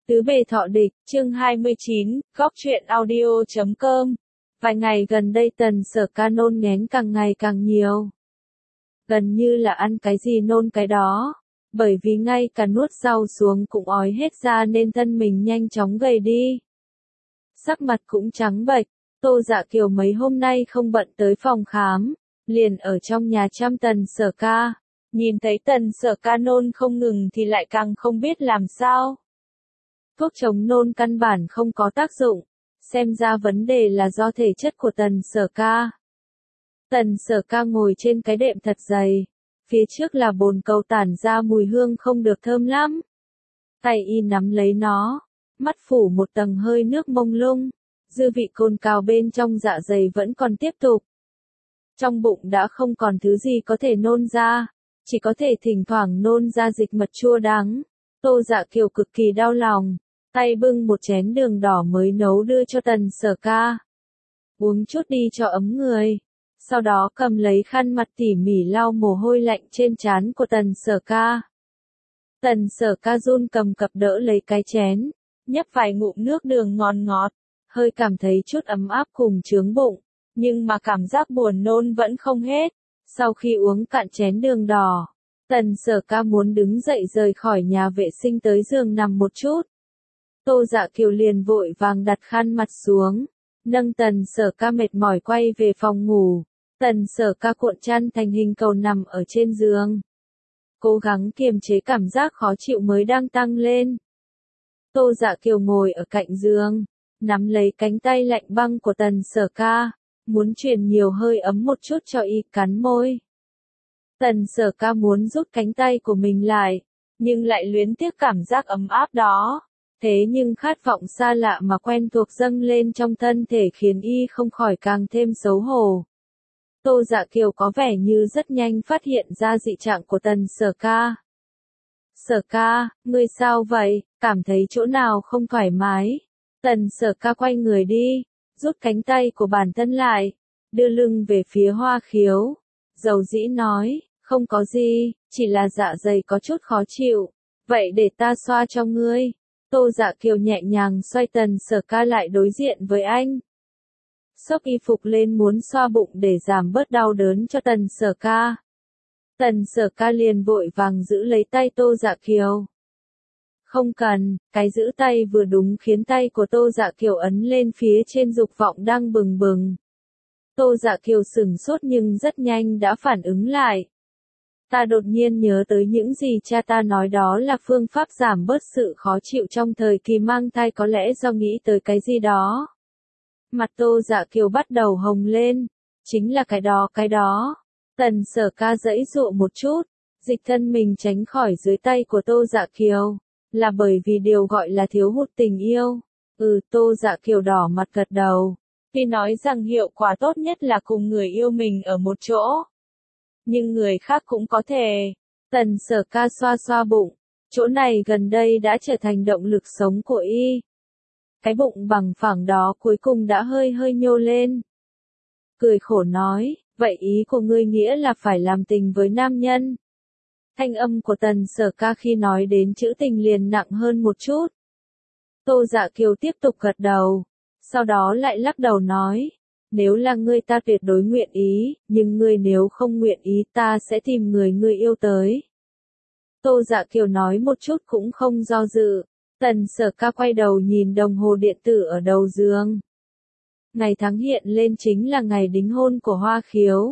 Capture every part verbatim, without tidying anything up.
Tứ bề thọ địch, chương hai mươi chín, góc truyện audio chấm com. Vài ngày gần đây Tần Sở Ca nôn nghén càng ngày càng nhiều. Gần như là ăn cái gì nôn cái đó. Bởi vì ngay cả nuốt rau xuống cũng ói hết ra nên thân mình nhanh chóng gầy đi. Sắc mặt cũng trắng bệch. Tô Dạ Kiều mấy hôm nay không bận tới phòng khám, liền ở trong nhà chăm Tần Sở Ca. Nhìn thấy Tần Sở Ca nôn không ngừng thì lại càng không biết làm sao. Thuốc chống nôn căn bản không có tác dụng, xem ra vấn đề là do thể chất của Tần Sở Ca. Tần Sở Ca ngồi trên cái đệm thật dày, phía trước là bồn cầu tản ra mùi hương không được thơm lắm. Tay y nắm lấy nó, mắt phủ một tầng hơi nước mông lung, dư vị cồn cào bên trong dạ dày vẫn còn tiếp tục. Trong bụng đã không còn thứ gì có thể nôn ra, chỉ có thể thỉnh thoảng nôn ra dịch mật chua đắng. Tô Dạ Kiều cực kỳ đau lòng, tay bưng một chén đường đỏ mới nấu đưa cho Tần Sở Ca. Uống chút đi cho ấm người. Sau đó cầm lấy khăn mặt tỉ mỉ lau mồ hôi lạnh trên trán của Tần Sở Ca. Tần Sở Ca run cầm cập đỡ lấy cái chén, nhấp vài ngụm nước đường ngon ngọt, hơi cảm thấy chút ấm áp cùng chướng bụng, nhưng mà cảm giác buồn nôn vẫn không hết. Sau khi uống cạn chén đường đỏ, Tần Sở Ca muốn đứng dậy rời khỏi nhà vệ sinh tới giường nằm một chút. Tô Dạ Kiều liền vội vàng đặt khăn mặt xuống, nâng Tần Sở Ca mệt mỏi quay về phòng ngủ. Tần Sở Ca cuộn chăn thành hình cầu nằm ở trên giường, cố gắng kiềm chế cảm giác khó chịu mới đang tăng lên. Tô Dạ Kiều ngồi ở cạnh giường, nắm lấy cánh tay lạnh băng của Tần Sở Ca, muốn truyền nhiều hơi ấm một chút cho y, cắn môi. Tần Sở Ca muốn rút cánh tay của mình lại, nhưng lại luyến tiếc cảm giác ấm áp đó. Thế nhưng khát vọng xa lạ mà quen thuộc dâng lên trong thân thể khiến y không khỏi càng thêm xấu hổ. Tô Dạ Kiều có vẻ như rất nhanh phát hiện ra dị trạng của Tần Sở Ca. Sở Ca, ngươi sao vậy, cảm thấy chỗ nào không thoải mái? Tần Sở Ca quay người đi, rút cánh tay của bản thân lại, đưa lưng về phía Hoa Khiếu, dầu dĩ nói, không có gì, chỉ là dạ dày có chút khó chịu, vậy để ta xoa cho ngươi. Tô Dạ Kiều nhẹ nhàng xoay Tần Sở Ca lại đối diện với anh. Xốc y phục lên muốn xoa bụng để giảm bớt đau đớn cho Tần Sở Ca. Tần Sở Ca liền vội vàng giữ lấy tay Tô Dạ Kiều. Không cần, cái giữ tay vừa đúng khiến tay của Tô Dạ Kiều ấn lên phía trên dục vọng đang bừng bừng. Tô Dạ Kiều sửng sốt nhưng rất nhanh đã phản ứng lại. Ta đột nhiên nhớ tới những gì cha ta nói đó là phương pháp giảm bớt sự khó chịu trong thời kỳ mang thai, có lẽ do nghĩ tới cái gì đó. Mặt Tô Dạ Kiều bắt đầu hồng lên, chính là cái đó cái đó. Tần Sở Ca giãy giụa một chút, dịch thân mình tránh khỏi dưới tay của Tô Dạ Kiều, là bởi vì điều gọi là thiếu hụt tình yêu. Ừ, Tô Dạ Kiều đỏ mặt gật đầu. Khi nói rằng hiệu quả tốt nhất là cùng người yêu mình ở một chỗ. Nhưng người khác cũng có thể. Tần Sở Ca xoa xoa bụng, chỗ này gần đây đã trở thành động lực sống của y. Cái bụng bằng phẳng đó cuối cùng đã hơi hơi nhô lên. Cười khổ nói, vậy ý của ngươi nghĩa là phải làm tình với nam nhân. Thanh âm của Tần Sở Ca khi nói đến chữ tình liền nặng hơn một chút. Tô Dạ Kiều tiếp tục gật đầu, sau đó lại lắc đầu nói, nếu là ngươi ta tuyệt đối nguyện ý, nhưng ngươi nếu không nguyện ý ta sẽ tìm người ngươi yêu tới. Tô Dạ Kiều nói một chút cũng không do dự. Tần Sở Ca quay đầu nhìn đồng hồ điện tử ở đầu giường. Ngày tháng hiện lên chính là ngày đính hôn của Hoa Khiếu.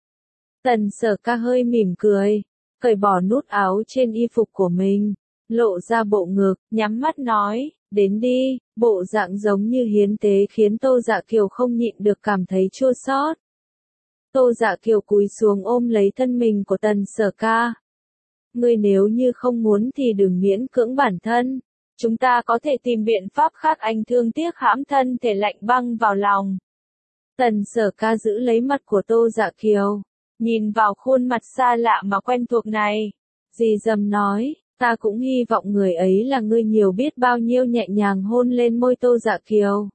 Tần Sở Ca hơi mỉm cười, cởi bỏ nút áo trên y phục của mình, lộ ra bộ ngực, nhắm mắt nói, đến đi. Bộ dạng giống như hiến tế khiến Tô Dạ Kiều không nhịn được cảm thấy chua xót. Tô Dạ Kiều cúi xuống ôm lấy thân mình của Tần Sở Ca. Ngươi nếu như không muốn thì đừng miễn cưỡng bản thân. Chúng ta có thể tìm biện pháp khác, anh thương tiếc hãm thân thể lạnh băng vào lòng. Tần Sở Ca giữ lấy mặt của Tô Dạ Kiều, nhìn vào khuôn mặt xa lạ mà quen thuộc này. Dì dầm nói, ta cũng hy vọng người ấy là ngươi, nhiều biết bao nhiêu nhẹ nhàng hôn lên môi Tô Dạ Kiều.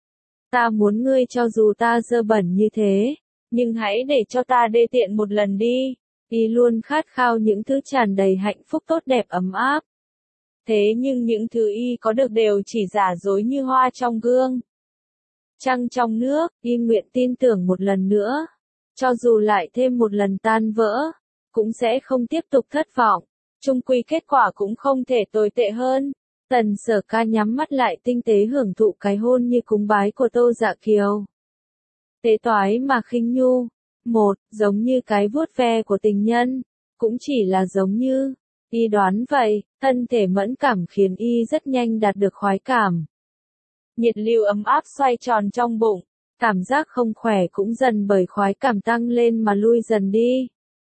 Ta muốn ngươi cho dù ta dơ bẩn như thế, nhưng hãy để cho ta đê tiện một lần đi. Y luôn khát khao những thứ tràn đầy hạnh phúc tốt đẹp ấm áp. Thế nhưng những thứ y có được đều chỉ giả dối như hoa trong gương. Trăng trong nước, y nguyện tin tưởng một lần nữa. Cho dù lại thêm một lần tan vỡ, cũng sẽ không tiếp tục thất vọng. Chung quy kết quả cũng không thể tồi tệ hơn. Tần Sở Ca nhắm mắt lại tinh tế hưởng thụ cái hôn như cúng bái của Tô Dạ Kiều. Tế toái mà khinh nhu. Một, giống như cái vuốt ve của tình nhân. Cũng chỉ là giống như. Y đoán vậy, thân thể mẫn cảm khiến y rất nhanh đạt được khoái cảm. Nhiệt lưu ấm áp xoay tròn trong bụng. Cảm giác không khỏe cũng dần bởi khoái cảm tăng lên mà lui dần đi.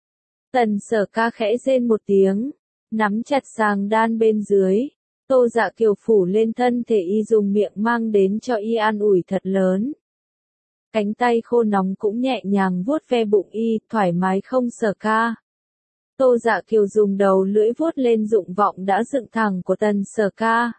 Tần Sở Ca khẽ rên một tiếng. Nắm chặt sàng đan bên dưới. Tô Dạ Kiều phủ lên thân thể y dùng miệng mang đến cho y an ủi thật lớn. Cánh tay khô nóng cũng nhẹ nhàng vuốt ve bụng y, thoải mái không Sở Ca. Tô Dạ Kiều dùng đầu lưỡi vuốt lên dụng vọng đã dựng thẳng của Tần Sở Ca.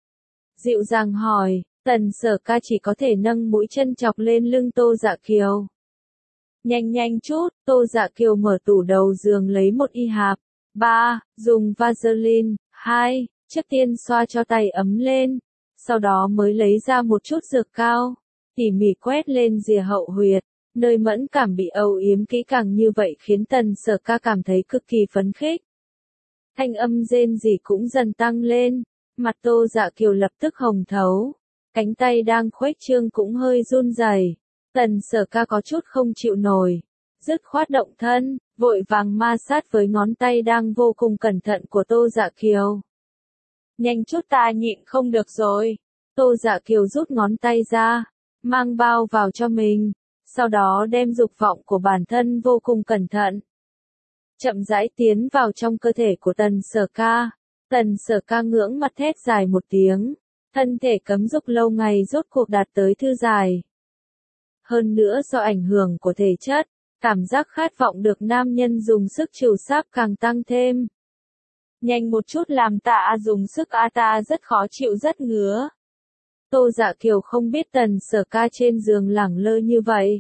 Dịu dàng hỏi, Tần Sở Ca chỉ có thể nâng mũi chân chọc lên lưng Tô Dạ Kiều. Nhanh nhanh chút, Tô Dạ Kiều mở tủ đầu giường lấy một y hạp. ba. Dùng Vaseline. hai. Trước tiên xoa cho tay ấm lên, sau đó mới lấy ra một chút dược cao, tỉ mỉ quét lên rìa hậu huyệt, nơi mẫn cảm bị âu yếm kỹ càng như vậy khiến Tần Sở Ca cảm thấy cực kỳ phấn khích. Thanh âm rên rỉ cũng dần tăng lên, mặt Tô Dạ Kiều lập tức hồng thấu, cánh tay đang khuếch trương cũng hơi run rẩy. Tần Sở Ca có chút không chịu nổi, dứt khoát động thân, vội vàng ma sát với ngón tay đang vô cùng cẩn thận của Tô Dạ Kiều. Nhanh chút ta nhịn không được rồi. Tô Dạ Kiều rút ngón tay ra, mang bao vào cho mình, sau đó đem dục vọng của bản thân vô cùng cẩn thận. Chậm rãi tiến vào trong cơ thể của Tần Sở Ca. Tần Sở Ca ngưỡng mặt thét dài một tiếng, thân thể cấm dục lâu ngày rốt cuộc đạt tới thư giải. Hơn nữa do ảnh hưởng của thể chất, cảm giác khát vọng được nam nhân dùng sức trìu sáp càng tăng thêm. Nhanh một chút làm ta dùng sức a ta rất khó chịu rất ngứa. Tô Dạ Kiều không biết Tần Sở Ca trên giường lẳng lơ như vậy.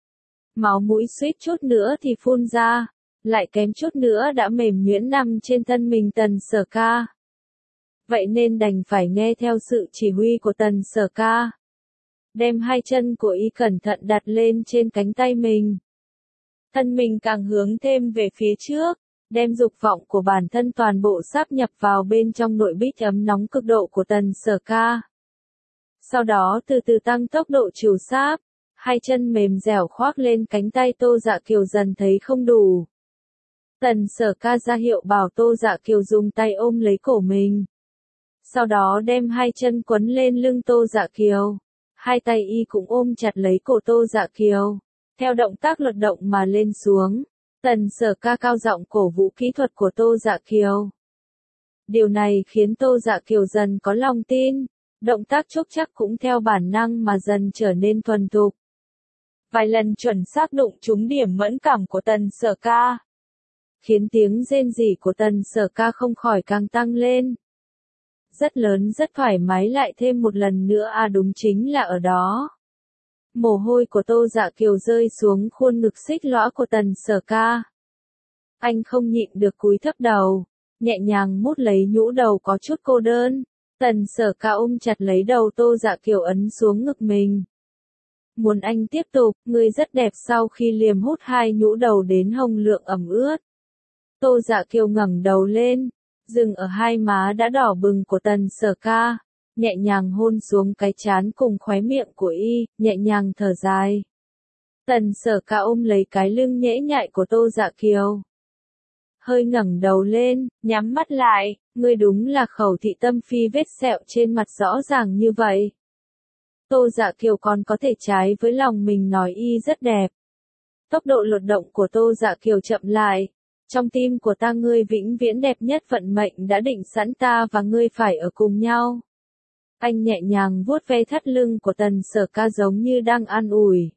Máu mũi suýt chút nữa thì phun ra, lại kém chút nữa đã mềm nhuyễn nằm trên thân mình Tần Sở Ca. Vậy nên đành phải nghe theo sự chỉ huy của Tần Sở Ca. Đem hai chân của y cẩn thận đặt lên trên cánh tay mình. Thân mình càng hướng thêm về phía trước. Đem dục vọng của bản thân toàn bộ sáp nhập vào bên trong nội bích ấm nóng cực độ của Tần Sở Ca. Sau đó từ từ tăng tốc độ trìu sáp, hai chân mềm dẻo khoác lên cánh tay Tô Dạ Kiều dần thấy không đủ. Tần Sở Ca ra hiệu bảo Tô Dạ Kiều dùng tay ôm lấy cổ mình. Sau đó đem hai chân quấn lên lưng Tô Dạ Kiều. Hai tay y cũng ôm chặt lấy cổ Tô Dạ Kiều. Theo động tác luật động mà lên xuống. Tần Sở Ca cao giọng cổ vũ kỹ thuật của Tô Dạ Kiều. Điều này khiến Tô Dạ Kiều dần có lòng tin, động tác chốc chắc cũng theo bản năng mà dần trở nên thuần thục. Vài lần chuẩn xác đụng trúng điểm mẫn cảm của Tần Sở Ca, khiến tiếng rên rỉ của Tần Sở Ca không khỏi càng tăng lên. Rất lớn rất thoải mái lại thêm một lần nữa à đúng chính là ở đó. Mồ hôi của Tô Dạ Kiều rơi xuống khuôn ngực xích lõa của Tần Sở Ca. Anh không nhịn được cúi thấp đầu, nhẹ nhàng mút lấy nhũ đầu có chút cô đơn. Tần Sở Ca ôm chặt lấy đầu Tô Dạ Kiều ấn xuống ngực mình. Muốn anh tiếp tục, người rất đẹp sau khi liềm hút hai nhũ đầu đến hồng lượng ẩm ướt. Tô Dạ Kiều ngẩng đầu lên, dừng ở hai má đã đỏ bừng của Tần Sở Ca. Nhẹ nhàng hôn xuống cái trán cùng khóe miệng của y, nhẹ nhàng thở dài. Tần Sở Ca ôm lấy cái lưng nhễ nhại của Tô Dạ Kiều. Hơi ngẩng đầu lên, nhắm mắt lại, ngươi đúng là khẩu thị tâm phi vết sẹo trên mặt rõ ràng như vậy. Tô Dạ Kiều còn có thể trái với lòng mình nói y rất đẹp. Tốc độ lột động của Tô Dạ Kiều chậm lại. Trong tim của ta ngươi vĩnh viễn đẹp nhất vận mệnh đã định sẵn ta và ngươi phải ở cùng nhau. Anh nhẹ nhàng vuốt ve thắt lưng của Tần Sở Ca giống như đang an ủi.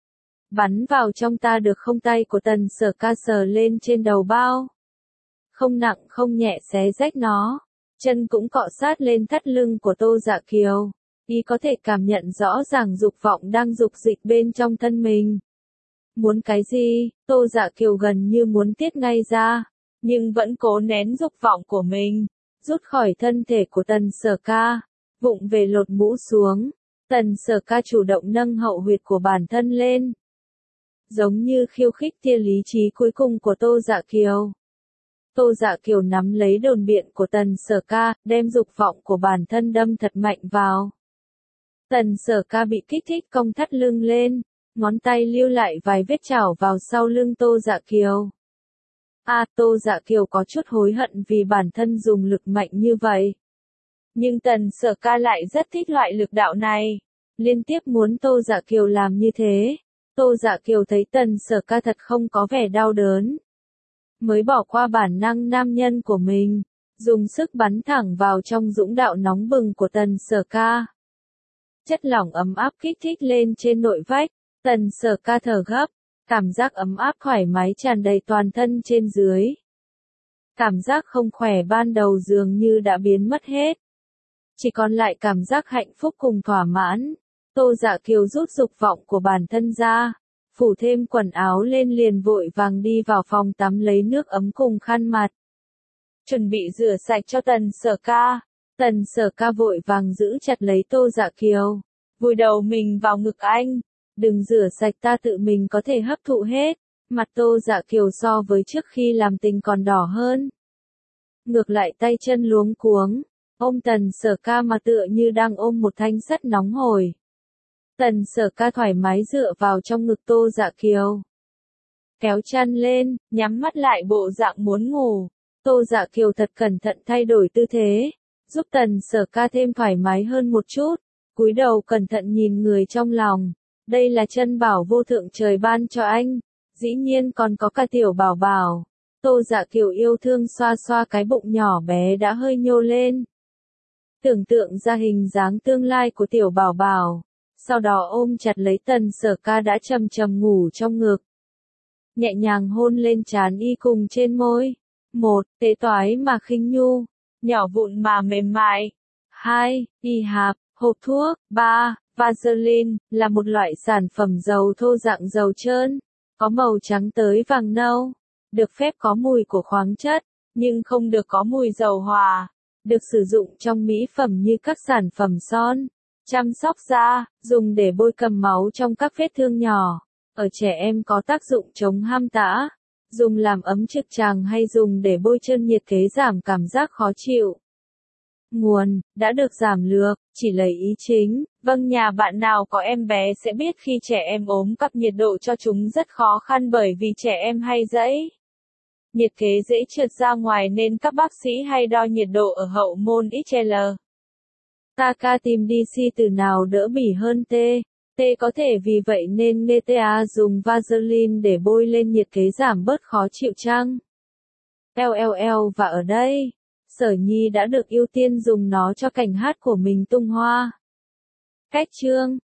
Bắn vào trong ta được không, tay của Tần Sở Ca sờ lên trên đầu bao. Không nặng không nhẹ xé rách nó. Chân cũng cọ sát lên thắt lưng của Tô Dạ Kiều. Y có thể cảm nhận rõ ràng dục vọng đang dục dịch bên trong thân mình. Muốn cái gì, Tô Dạ Kiều gần như muốn tiết ngay ra. Nhưng vẫn cố nén dục vọng của mình. rút khỏi thân thể của Tần Sở Ca, vụng về lột mũ xuống. Tần Sở Ca chủ động nâng hậu huyệt của bản thân lên, giống như khiêu khích tia lý trí cuối cùng của Tô Dạ Kiều. Tô Dạ Kiều nắm lấy đồn biện của Tần Sở Ca, đem dục vọng của bản thân đâm thật mạnh vào. Tần Sở Ca bị kích thích cong thắt lưng lên, ngón tay lưu lại vài vết chảo vào sau lưng Tô Dạ Kiều. A à, Tô Dạ Kiều có chút hối hận vì bản thân dùng lực mạnh như vậy. Nhưng Tần Sở Ca lại rất thích loại lực đạo này, liên tiếp muốn Tô Dạ Kiều làm như thế. Tô Dạ Kiều thấy Tần Sở Ca thật không có vẻ đau đớn, mới bỏ qua bản năng nam nhân của mình, dùng sức bắn thẳng vào trong dũng đạo nóng bừng của Tần Sở Ca. Chất lỏng ấm áp kích thích lên trên nội vách, Tần Sở Ca thở gấp, cảm giác ấm áp thoải mái tràn đầy toàn thân trên dưới. Cảm giác không khỏe ban đầu dường như đã biến mất hết, chỉ còn lại cảm giác hạnh phúc cùng thỏa mãn. Tô Dạ Kiều rút dục vọng của bản thân ra, phủ thêm quần áo lên liền vội vàng đi vào phòng tắm lấy nước ấm cùng khăn mặt, chuẩn bị rửa sạch cho Tần Sở Ca. Tần Sở Ca vội vàng giữ chặt lấy Tô Dạ Kiều, vùi đầu mình vào ngực anh. Đừng rửa sạch, ta tự mình có thể hấp thụ hết. Mặt Tô Dạ Kiều so với trước khi làm tình còn đỏ hơn. Ngược lại tay chân luống cuống, ôm Tần Sở Ca mà tựa như đang ôm một thanh sắt nóng hổi. Tần Sở Ca thoải mái dựa vào trong ngực Tô Dạ Kiều, kéo chăn lên, nhắm mắt lại bộ dạng muốn ngủ. Tô Dạ Kiều thật cẩn thận thay đổi tư thế, giúp Tần Sở Ca thêm thoải mái hơn một chút, cúi đầu cẩn thận nhìn người trong lòng. Đây là chân bảo vô thượng trời ban cho anh, dĩ nhiên còn có cả tiểu bảo bảo. Tô Dạ Kiều yêu thương xoa xoa cái bụng nhỏ bé đã hơi nhô lên, tưởng tượng ra hình dáng tương lai của tiểu bảo bảo, sau đó ôm chặt lấy Tần Sở Ca đã trầm trầm ngủ trong ngực, nhẹ nhàng hôn lên trán y cùng trên môi. Một, tế toái mà khinh nhu, nhỏ vụn mà mềm mại. Hai, y hạp, hộp thuốc. Ba, Vaseline, là một loại sản phẩm dầu thô dạng dầu trơn, có màu trắng tới vàng nâu, được phép có mùi của khoáng chất, nhưng không được có mùi dầu hòa, được sử dụng trong mỹ phẩm như các sản phẩm son, chăm sóc da, dùng để bôi cầm máu trong các vết thương nhỏ. Ở trẻ em có tác dụng chống ham tã, dùng làm ấm trực tràng hay dùng để bôi chân nhiệt kế giảm cảm giác khó chịu. Nguồn, đã được giảm lược, chỉ lấy ý chính. Vâng, nhà bạn nào có em bé sẽ biết khi trẻ em ốm cấp nhiệt độ cho chúng rất khó khăn bởi vì trẻ em hay dẫy. Nhiệt kế dễ trượt ra ngoài nên các bác sĩ hay đo nhiệt độ ở hậu môn ích lờ. Ta ca tìm đê xê từ nào đỡ bỉ hơn T. T có thể vì vậy nên en tê a dùng Vaseline để bôi lên nhiệt kế giảm bớt khó chịu chăng? lờ lờ lờ và ở đây, Sở Nhi đã được ưu tiên dùng nó cho cảnh hát của mình tung hoa. Cách chương